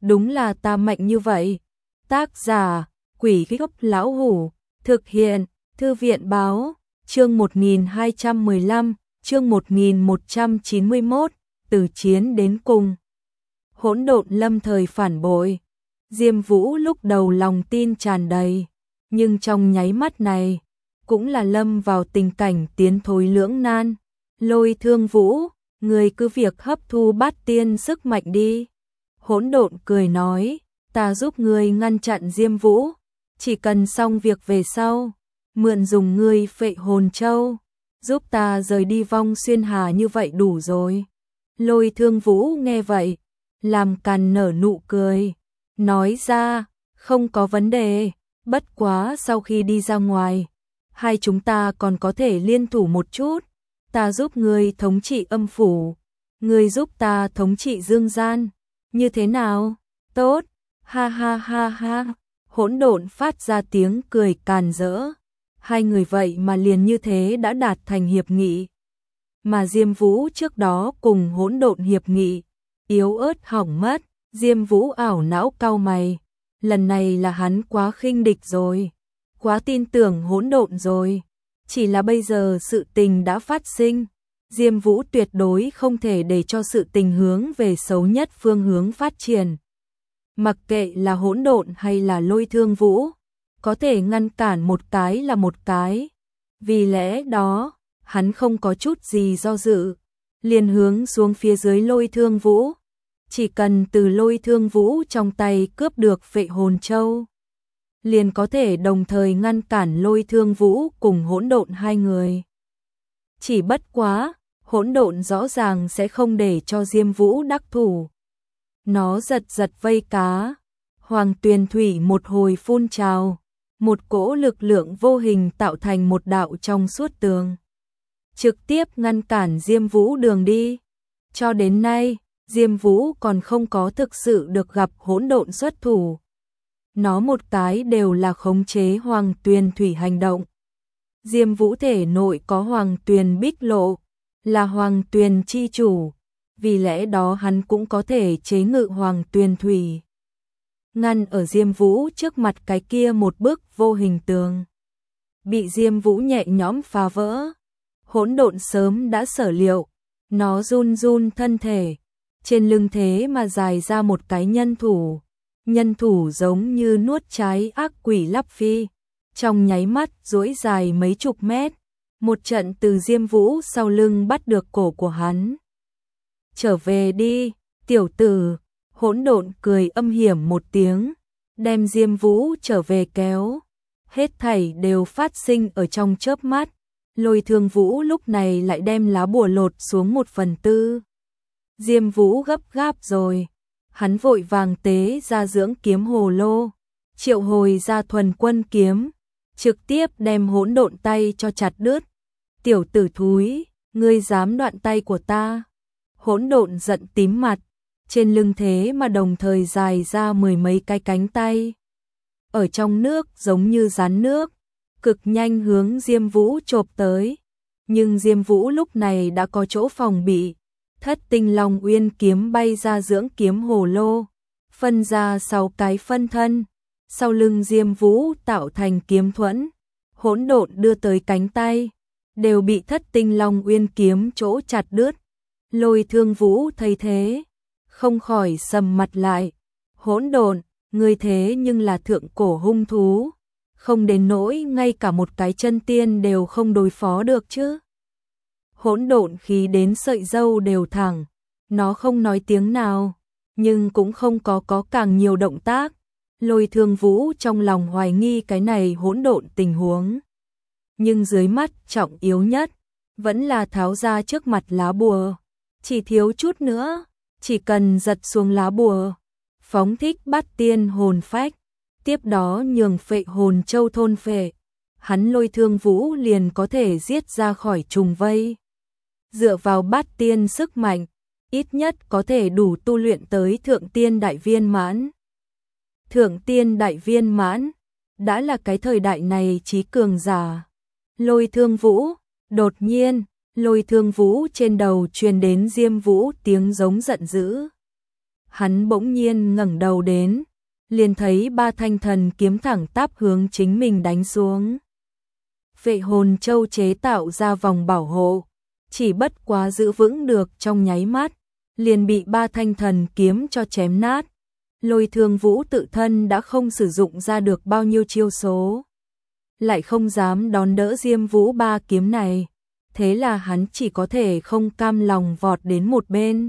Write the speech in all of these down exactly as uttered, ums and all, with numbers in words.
đúng là ta mạnh như vậy. Tác giả, Quỷ Gốc Lão Hủ, thực hiện, Thư viện Báo, chương một nghìn hai trăm mười lăm, chương một nghìn một trăm chín mươi mốt, từ chiến đến cùng. Hỗn độn lâm thời phản bội. Diêm Vũ lúc đầu lòng tin tràn đầy, nhưng trong nháy mắt này, cũng là lâm vào tình cảnh tiến thối lưỡng nan. Lôi Thương Vũ, người cứ việc hấp thu bát tiên sức mạnh đi. Hỗn độn cười nói, ta giúp ngươi ngăn chặn Diêm Vũ, chỉ cần xong việc về sau, mượn dùng ngươi Phệ Hồn Châu, giúp ta rời đi vong xuyên hà như vậy đủ rồi. Lôi Thương Vũ nghe vậy, làm càn nở nụ cười, nói ra, không có vấn đề, bất quá sau khi đi ra ngoài, hai chúng ta còn có thể liên thủ một chút, ta giúp ngươi thống trị âm phủ, ngươi giúp ta thống trị dương gian, như thế nào? Tốt, ha ha ha ha, hỗn độn phát ra tiếng cười càn rỡ, hai người vậy mà liền như thế đã đạt thành hiệp nghị. Mà Diêm Vũ trước đó cùng hỗn độn hiệp nghị, yếu ớt hỏng mất, Diêm Vũ ảo não cau mày, lần này là hắn quá khinh địch rồi, quá tin tưởng hỗn độn rồi, chỉ là bây giờ sự tình đã phát sinh, Diêm Vũ tuyệt đối không thể để cho sự tình hướng về xấu nhất phương hướng phát triển. Mặc kệ là hỗn độn hay là Lôi Thương Vũ, có thể ngăn cản một cái là một cái, vì lẽ đó, hắn không có chút gì do dự, liền hướng xuống phía dưới Lôi Thương Vũ. Chỉ cần từ Lôi Thương Vũ trong tay cướp được Phệ Hồn Châu, liền có thể đồng thời ngăn cản Lôi Thương Vũ cùng hỗn độn hai người. Chỉ bất quá, hỗn độn rõ ràng sẽ không để cho Diêm Vũ đắc thủ. Nó giật giật vây cá, hoàng tuyền thủy một hồi phun trào, một cỗ lực lượng vô hình tạo thành một đạo trong suốt tường, trực tiếp ngăn cản Diêm Vũ đường đi. Cho đến nay, Diêm Vũ còn không có thực sự được gặp hỗn độn xuất thủ. Nó một cái đều là khống chế hoàng tuyền thủy hành động. Diêm Vũ thể nội có hoàng tuyền bích lộ, là hoàng tuyền chi chủ, vì lẽ đó hắn cũng có thể chế ngự hoàng tuyền thủy. Ngăn ở Diêm Vũ trước mặt cái kia một bức vô hình tường, bị Diêm Vũ nhẹ nhõm phá vỡ. Hỗn độn sớm đã sở liệu, nó run run thân thể, trên lưng thế mà dài ra một cái nhân thủ, nhân thủ giống như nuốt trái ác quỷ lắp phi, trong nháy mắt duỗi dài mấy chục mét, một trận từ Diêm Vũ sau lưng bắt được cổ của hắn. Trở về đi, tiểu tử, hỗn độn cười âm hiểm một tiếng, đem Diêm Vũ trở về kéo. Hết thảy đều phát sinh ở trong chớp mắt, Lôi Thương Vũ lúc này lại đem lá bùa lột xuống một phần tư. Diêm Vũ gấp gáp rồi, hắn vội vàng tế ra dưỡng kiếm hồ lô, triệu hồi ra thuần quân kiếm, trực tiếp đem hỗn độn tay cho chặt đứt. Tiểu tử thúi, ngươi dám đoạn tay của ta? Hỗn độn giận tím mặt, trên lưng thế mà đồng thời dài ra mười mấy cái cánh tay. Ở trong nước giống như rắn nước, cực nhanh hướng Diêm Vũ chộp tới. Nhưng Diêm Vũ lúc này đã có chỗ phòng bị. Thất tinh long uyên kiếm bay ra dưỡng kiếm hồ lô, phân ra sáu cái phân thân. Sau lưng Diêm Vũ tạo thành kiếm thuẫn, hỗn độn đưa tới cánh tay, đều bị thất tinh long uyên kiếm chỗ chặt đứt. Lôi Thương Vũ thấy thế, không khỏi sầm mặt lại. Hỗn độn, ngươi thế nhưng là thượng cổ hung thú, không đến nỗi ngay cả một cái chân tiên đều không đối phó được chứ. Hỗn độn khí đến sợi râu đều thẳng, nó không nói tiếng nào, nhưng cũng không có có càng nhiều động tác. Lôi Thương Vũ trong lòng hoài nghi cái này hỗn độn tình huống. Nhưng dưới mắt trọng yếu nhất, vẫn là tháo ra trước mặt lá bùa. Chỉ thiếu chút nữa, chỉ cần giật xuống lá bùa, phóng thích bát tiên hồn phách, tiếp đó nhường Phệ Hồn Châu thôn phệ, hắn Lôi Thương Vũ liền có thể giết ra khỏi trùng vây. Dựa vào bát tiên sức mạnh, ít nhất có thể đủ tu luyện tới thượng tiên đại viên mãn. Thượng tiên đại viên mãn, đã là cái thời đại này trí cường giả. Lôi Thương Vũ, đột nhiên, Lôi Thương Vũ trên đầu truyền đến Diêm Vũ tiếng giống giận dữ. hắn bỗng nhiên ngẩng đầu đến, liền thấy ba thanh thần kiếm thẳng tắp hướng chính mình đánh xuống. Vệ hồn châu chế tạo ra vòng bảo hộ, chỉ bất quá giữ vững được trong nháy mắt, liền bị ba thanh thần kiếm cho chém nát. Lôi Thương Vũ tự thân đã không sử dụng ra được bao nhiêu chiêu số, lại không dám đón đỡ Diêm Vũ ba kiếm này, thế là hắn chỉ có thể không cam lòng vọt đến một bên,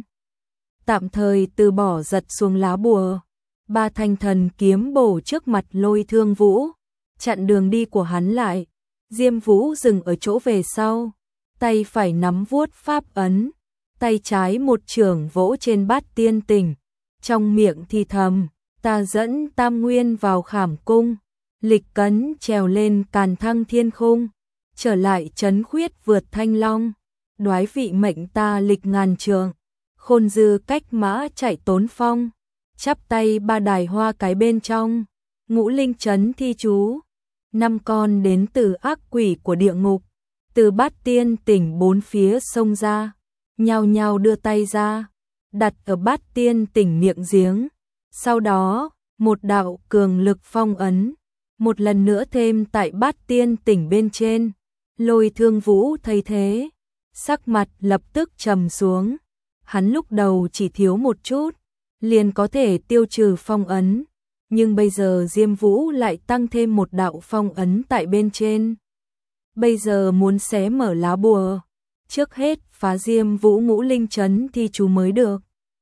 tạm thời từ bỏ giật xuống lá bùa. Ba thanh thần kiếm bổ trước mặt Lôi Thương Vũ, chặn đường đi của hắn lại. Diêm Vũ dừng ở chỗ về sau, tay phải nắm vuốt pháp ấn, tay trái một chưởng vỗ trên Bát Tiên Tỉnh, trong miệng thì thầm, ta dẫn Tam Nguyên vào Khảm Cung, lịch cấn trèo lên Càn Thăng Thiên Khung, trở lại trấn khuyết vượt Thanh Long, đoái vị mệnh ta lịch ngàn trường, khôn dư cách mã chạy tốn phong, chắp tay ba đài hoa cái bên trong, ngũ linh trấn thi chú. Năm con đến từ ác quỷ của địa ngục, từ Bát Tiên Tỉnh bốn phía xông ra, nhao nhao đưa tay ra, đặt ở Bát Tiên Tỉnh miệng giếng. Sau đó, một đạo cường lực phong ấn, một lần nữa thêm tại Bát Tiên Tỉnh bên trên. Lôi Thương Vũ thấy thế, sắc mặt lập tức trầm xuống. Hắn lúc đầu chỉ thiếu một chút, liền có thể tiêu trừ phong ấn. Nhưng bây giờ Diêm Vũ lại tăng thêm một đạo phong ấn tại bên trên. Bây giờ muốn xé mở lá bùa, trước hết phá Diêm Vũ ngũ linh trấn thi chú mới được.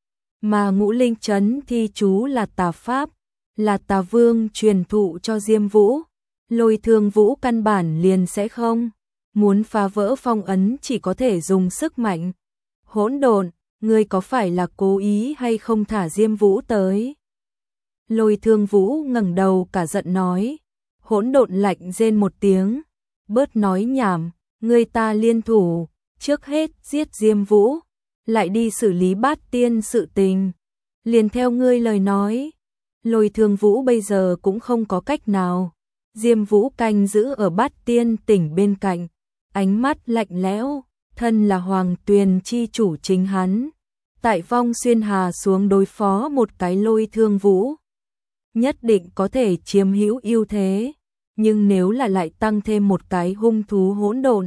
Mà ngũ linh trấn thi chú là tà pháp, là tà vương truyền thụ cho Diêm Vũ. Lôi Thương Vũ căn bản liền sẽ không. Muốn phá vỡ phong ấn chỉ có thể dùng sức mạnh. Hỗn độn, ngươi có phải là cố ý hay không thả Diêm Vũ tới? Lôi Thương Vũ ngẩng đầu cả giận nói. Hỗn độn lạnh rên một tiếng, bớt nói nhảm, ngươi ta liên thủ, trước hết giết Diêm Vũ, lại đi xử lý Bát Tiên sự tình. Liền theo ngươi lời nói. Lôi Thương Vũ bây giờ cũng không có cách nào. Diêm Vũ canh giữ ở Bát Tiên Tỉnh bên cạnh, ánh mắt lạnh lẽo, thân là Hoàng Tuyền chi chủ chính hắn, tại vong xuyên hà xuống đối phó một cái Lôi Thương Vũ, nhất định có thể chiếm hữu ưu thế, nhưng nếu là lại tăng thêm một cái hung thú hỗn độn,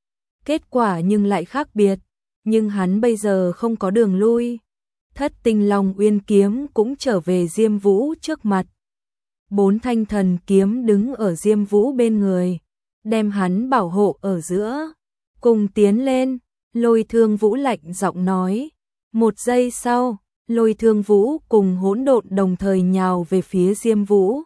kết quả nhưng lại khác biệt, nhưng hắn bây giờ không có đường lui. Thất Tinh Long Uyên kiếm cũng trở về Diêm Vũ trước mặt. Bốn thanh thần kiếm đứng ở Diêm Vũ bên người, đem hắn bảo hộ ở giữa. Cùng tiến lên, Lôi Thương Vũ lạnh giọng nói. Một giây sau, Lôi Thương Vũ cùng hỗn độn đồng thời nhào về phía Diêm Vũ.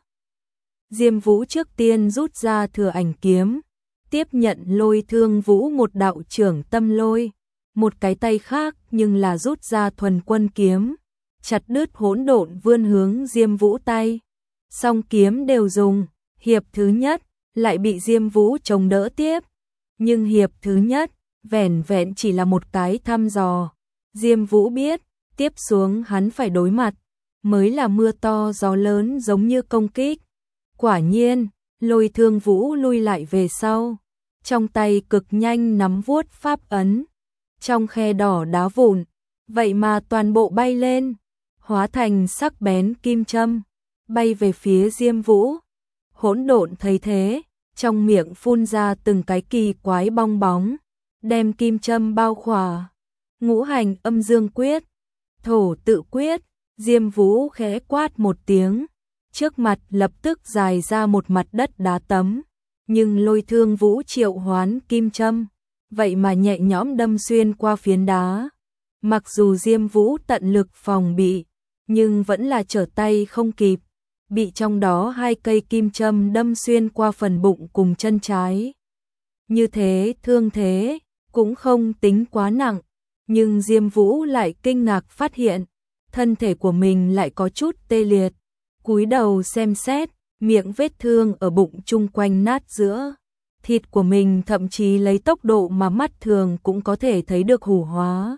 Diêm Vũ trước tiên rút ra thừa ảnh kiếm, tiếp nhận Lôi Thương Vũ một đạo trưởng tâm lôi, một cái tay khác nhưng là rút ra thuần quân kiếm, chặt đứt hỗn độn vươn hướng Diêm Vũ tay. Song kiếm đều dùng, hiệp thứ nhất lại bị Diêm Vũ chống đỡ tiếp, nhưng hiệp thứ nhất vẻn vẹn chỉ là một cái thăm dò. Diêm Vũ biết, tiếp xuống hắn phải đối mặt, mới là mưa to gió lớn giống như công kích. Quả nhiên, Lôi Thương Vũ lui lại về sau, trong tay cực nhanh nắm vuốt pháp ấn, trong khe đỏ đá vụn, vậy mà toàn bộ bay lên, hóa thành sắc bén kim châm, bay về phía Diêm Vũ. Hỗn độn thấy thế, trong miệng phun ra từng cái kỳ quái bong bóng, đem kim châm bao khỏa. Ngũ hành âm dương quyết, thổ tự quyết, Diêm Vũ khẽ quát một tiếng, trước mặt lập tức dài ra một mặt đất đá tấm, nhưng Lôi Thương Vũ triệu hoán kim châm, vậy mà nhẹ nhõm đâm xuyên qua phiến đá. Mặc dù Diêm Vũ tận lực phòng bị, nhưng vẫn là trở tay không kịp, bị trong đó hai cây kim châm đâm xuyên qua phần bụng cùng chân trái. Như thế thương thế cũng không tính quá nặng, nhưng Diêm Vũ lại kinh ngạc phát hiện, thân thể của mình lại có chút tê liệt. Cúi đầu xem xét, miệng vết thương ở bụng chung quanh nát giữa. Thịt của mình thậm chí lấy tốc độ mà mắt thường cũng có thể thấy được hủ hóa.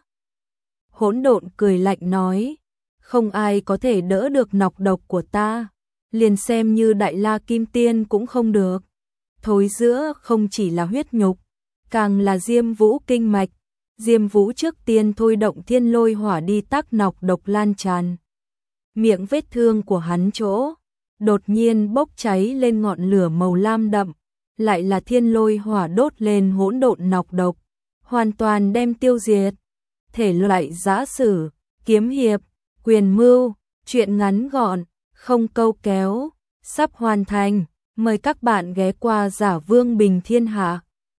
Hỗn độn cười lạnh nói, không ai có thể đỡ được nọc độc của ta, liền xem như Đại La Kim Tiên cũng không được. Thối giữa không chỉ là huyết nhục, càng là Diêm Vũ kinh mạch. Diêm Vũ trước tiên thôi động thiên lôi hỏa đi tác nọc độc lan tràn, Miệng vết thương của hắn chỗ đột nhiên bốc cháy lên ngọn lửa màu lam đậm, lại là thiên lôi hỏa đốt lên hỗn độn nọc độc, hoàn toàn đem tiêu diệt. Thể loại giã sử, kiếm hiệp, quyền mưu, truyện ngắn gọn, không câu kéo, sắp hoàn thành. Mời các bạn ghé qua Giả Vương Bình Thiên Hạ.